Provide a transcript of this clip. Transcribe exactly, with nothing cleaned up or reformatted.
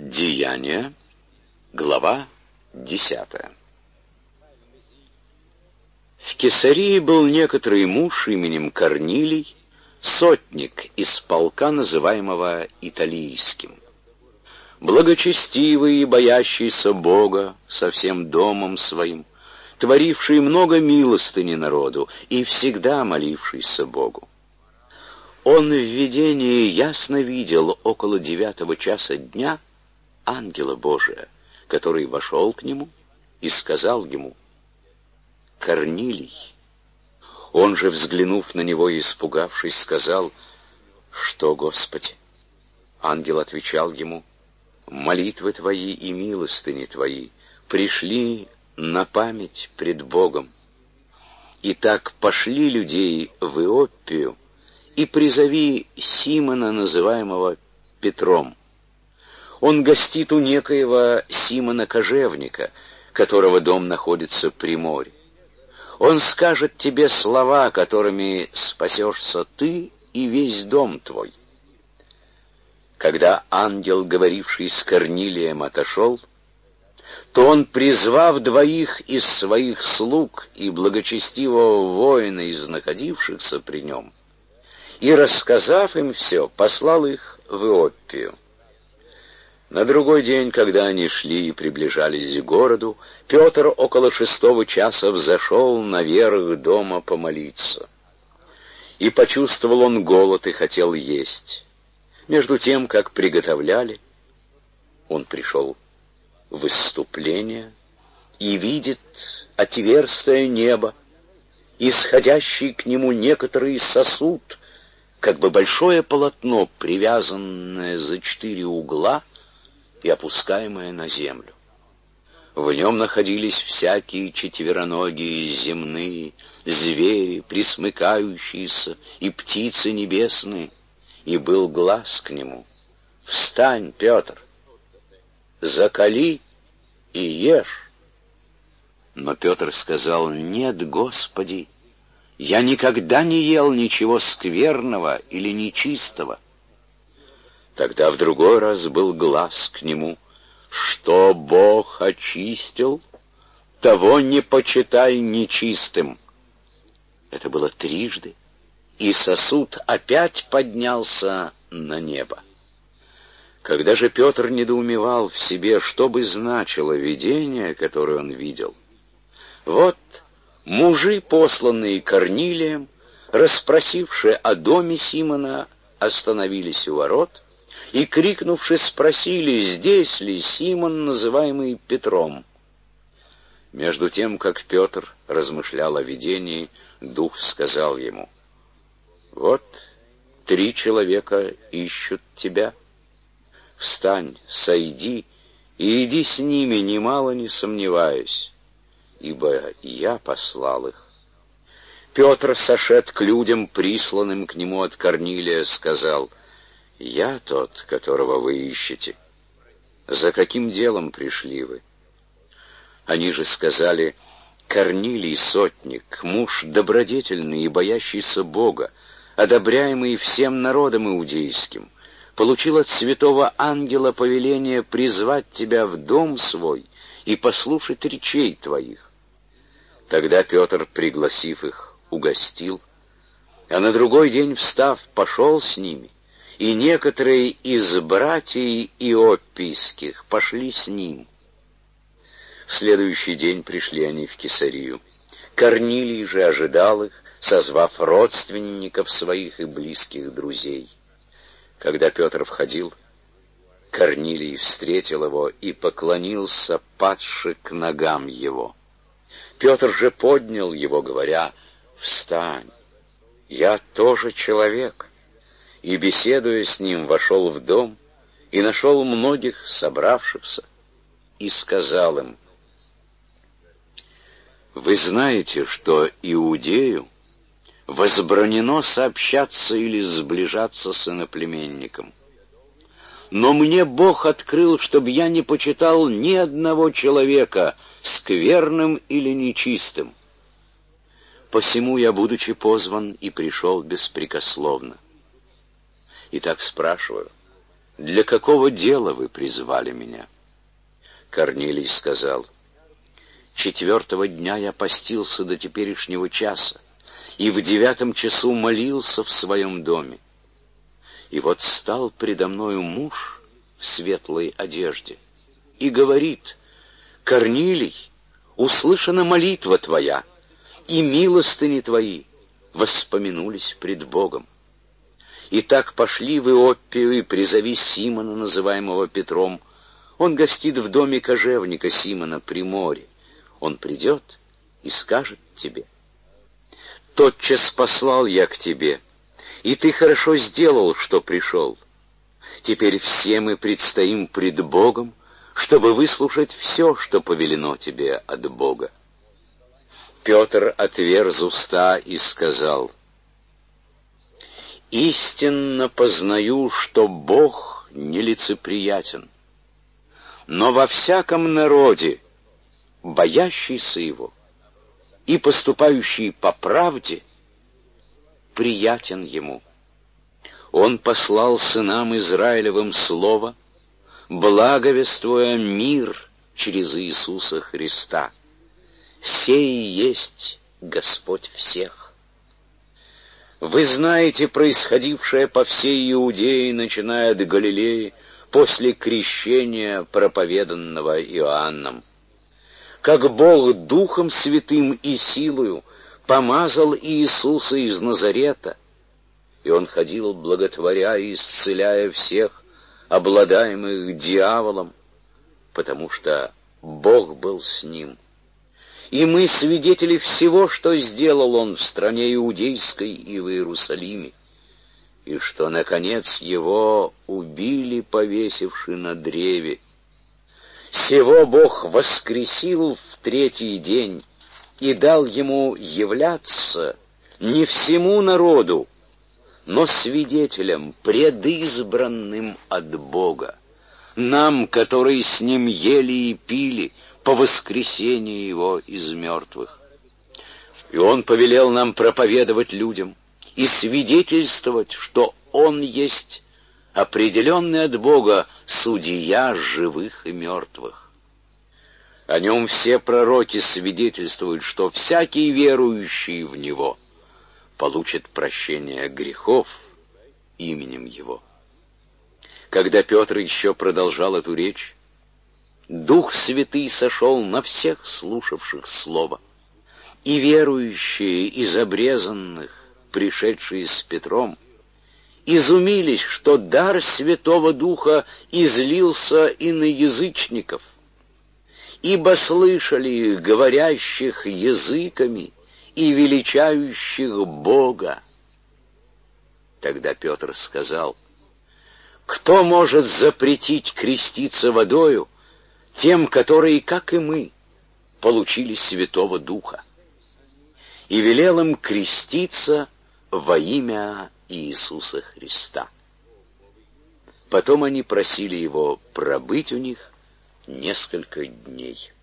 Деяния, глава десятая. В Кесарии был некоторый муж именем Корнилий, сотник из полка, называемого Италийским. Благочестивый и боящийся Бога со всем домом своим, творивший много милостыни народу и всегда молившийся Богу. Он в видении ясно видел около девятого часа дня ангела Божия, который вошел к нему и сказал ему: «Корнилий». Он же, взглянув на него и испугавшись, сказал: «Что, Господи?» Ангел отвечал ему: «Молитвы твои и милостыни твои пришли на память пред Богом. Итак, пошли людей в Иоппию и призови Симона, называемого Петром. Он гостит у некоего Симона Кожевника, которого дом находится при море. Он скажет тебе слова, которыми спасешься ты и весь дом твой». Когда ангел, говоривший с Корнилием, отошел, то он, призвав двоих из своих слуг и благочестивого воина из находившихся при нем, и, рассказав им все, послал их в Иоппию. На другой день, когда они шли и приближались к городу, Петр около шестого часа взошел наверх дома помолиться. И почувствовал он голод и хотел есть. Между тем, как приготовляли, он пришел в выступление и видит отверстое небо, исходящий к нему некоторый сосуд, как бы большое полотно, привязанное за четыре угла и опускаемое на землю. В нем находились всякие четвероногие земные, звери, пресмыкающиеся, и птицы небесные, и был глас к нему: «Встань, Петр, закали и ешь». Но Петр сказал: «Нет, Господи, я никогда не ел ничего скверного или нечистого». Тогда в другой раз был глас к нему: «Что Бог очистил, того не почитай нечистым». Это было трижды, и сосуд опять поднялся на небо. Когда же Петр недоумевал в себе, что бы значило видение, которое он видел, вот мужи, посланные Корнилием, расспросившие о доме Симона, остановились у ворот и, крикнувши, спросили, здесь ли Симон, называемый Петром. Между тем, как Петр размышлял о видении, Дух сказал ему: «Вот три человека ищут тебя. Встань, сойди и иди с ними, немало не сомневаясь, ибо я послал их». Петр, сошед к людям, присланным к нему от Корнилия, сказал: «Я тот, которого вы ищете. За каким делом пришли вы?» Они же сказали: «Корнилий, сотник, муж добродетельный и боящийся Бога, одобряемый всем народом иудейским, получил от святого ангела повеление призвать тебя в дом свой и послушать речей твоих». Тогда Петр, пригласив их, угостил, а на другой день, встав, пошел с ними, и некоторые из братьев иоппийских пошли с ним. В следующий день пришли они в Кесарию. Корнилий же ожидал их, созвав родственников своих и близких друзей. Когда Петр входил, Корнилий встретил его и поклонился, падши к ногам его. Петр же поднял его, говоря: «Встань, я тоже человек». И, беседуя с ним, вошел в дом и нашел многих собравшихся, и сказал им: «Вы знаете, что Иудею возбранено сообщаться или сближаться с иноплеменником. Но мне Бог открыл, чтобы я не почитал ни одного человека скверным или нечистым. Посему я, будучи позван, и пришел беспрекословно. Итак, спрашиваю, для какого дела вы призвали меня?» Корнилий сказал: «Четвертого дня я постился до теперешнего часа, и в девятом часу молился в своем доме. И вот стал предо мною муж в светлой одежде и говорит: Корнилий, услышана молитва твоя, и милостыни твои воспомянулись пред Богом. И так пошли в Иоппию и призови Симона, называемого Петром. Он гостит в доме кожевника Симона при море. Он придет и скажет тебе. Тотчас послал я к тебе, и ты хорошо сделал, что пришел. Теперь все мы предстоим пред Богом, чтобы выслушать все, что повелено тебе от Бога». Петр отверз уста и сказал: «Истинно познаю, что Бог нелицеприятен, но во всяком народе, боящийся Его и поступающий по правде, приятен Ему. Он послал сынам Израилевым слово, благовествуя мир через Иисуса Христа. Сей есть Господь всех. Вы знаете происходившее по всей Иудее, начиная от Галилеи, после крещения, проповеданного Иоанном. Как Бог Духом Святым и силою помазал Иисуса из Назарета, и Он ходил, благотворя и исцеляя всех, обладаемых дьяволом, потому что Бог был с Ним. И мы свидетели всего, что сделал Он в стране Иудейской и в Иерусалиме, и что, наконец, Его убили, повесивши на древе. Сего Бог воскресил в третий день и дал Ему являться не всему народу, но свидетелям, предизбранным от Бога, нам, которые с Ним ели и пили по воскресении Его из мертвых. И Он повелел нам проповедовать людям и свидетельствовать, что Он есть определенный от Бога судья живых и мертвых. О Нем все пророки свидетельствуют, что всякий верующий в Него получит прощение грехов именем Его». Когда Петр еще продолжал эту речь, Дух Святый сошел на всех слушавших Слово, и верующие из обрезанных, пришедшие с Петром, изумились, что дар Святого Духа излился и на язычников, ибо слышали их говорящих языками и величающих Бога. Тогда Петр сказал: «Кто может запретить креститься водою тем, которые, как и мы, получили Святого Духа?» И велел им креститься во имя Иисуса Христа. Потом они просили его пробыть у них несколько дней.